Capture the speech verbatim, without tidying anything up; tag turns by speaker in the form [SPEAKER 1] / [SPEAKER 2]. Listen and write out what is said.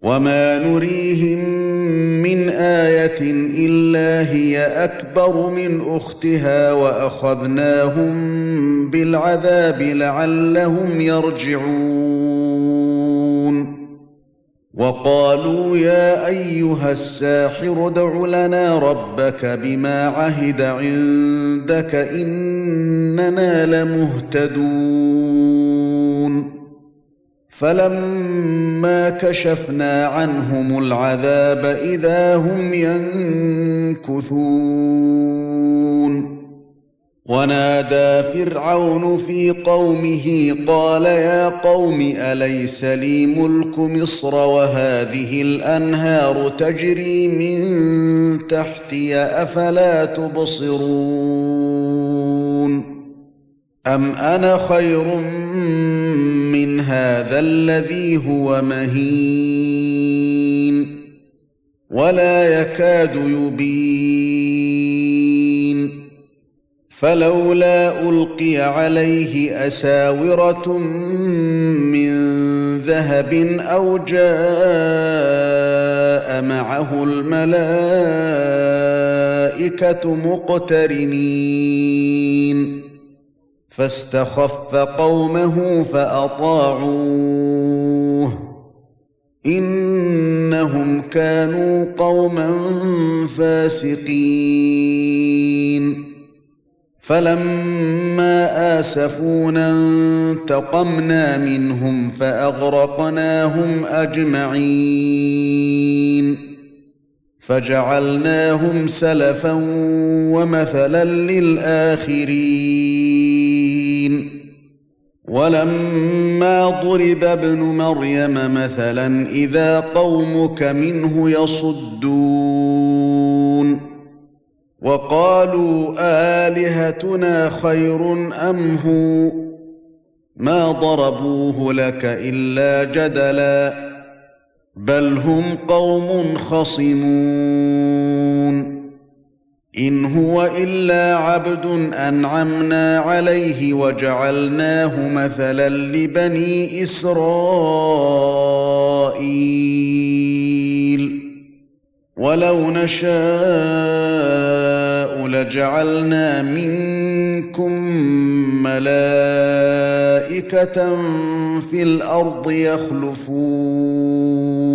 [SPEAKER 1] وما نريهم من آية إلا هي أكبر من أختها وأخذناهم بالعذاب لعلهم يرجعون وقالوا يا أيها الساحر ادع لنا ربك بما عهد عندك إننا لمهتدون فلما كشفنا عنهم العذاب إذا هم ينكثون ونادى فرعون في قومه قال يا قوم أليس لي ملك مصر وهذه الأنهار تجري من تحتي أفلا تبصرون أم أنا خير من هذا الذي هو مهين ولا يكاد يبين فلولا ألقي عليه أساورة من ذهب أو جاء معه الملائكة مقترنين فاستخف قومه فأطاعوه إنهم كانوا قوما فاسقين فلما آسفونا انتقمنا منهم فأغرقناهم أجمعين فجعلناهم سلفا ومثلا للآخرين ولما ضرب ابن مريم مثلا إذا قومك منه يصدون وقالوا آلهتنا خير أم هو ما ضربوه لك إلا جدلا بل هم قوم خصمون إن هو إلا عبد أنعمنا عليه وجعلناه مثلا لبني إسرائيل ولو نشاء لجعلنا منكم ملائكة في الأرض يخلفون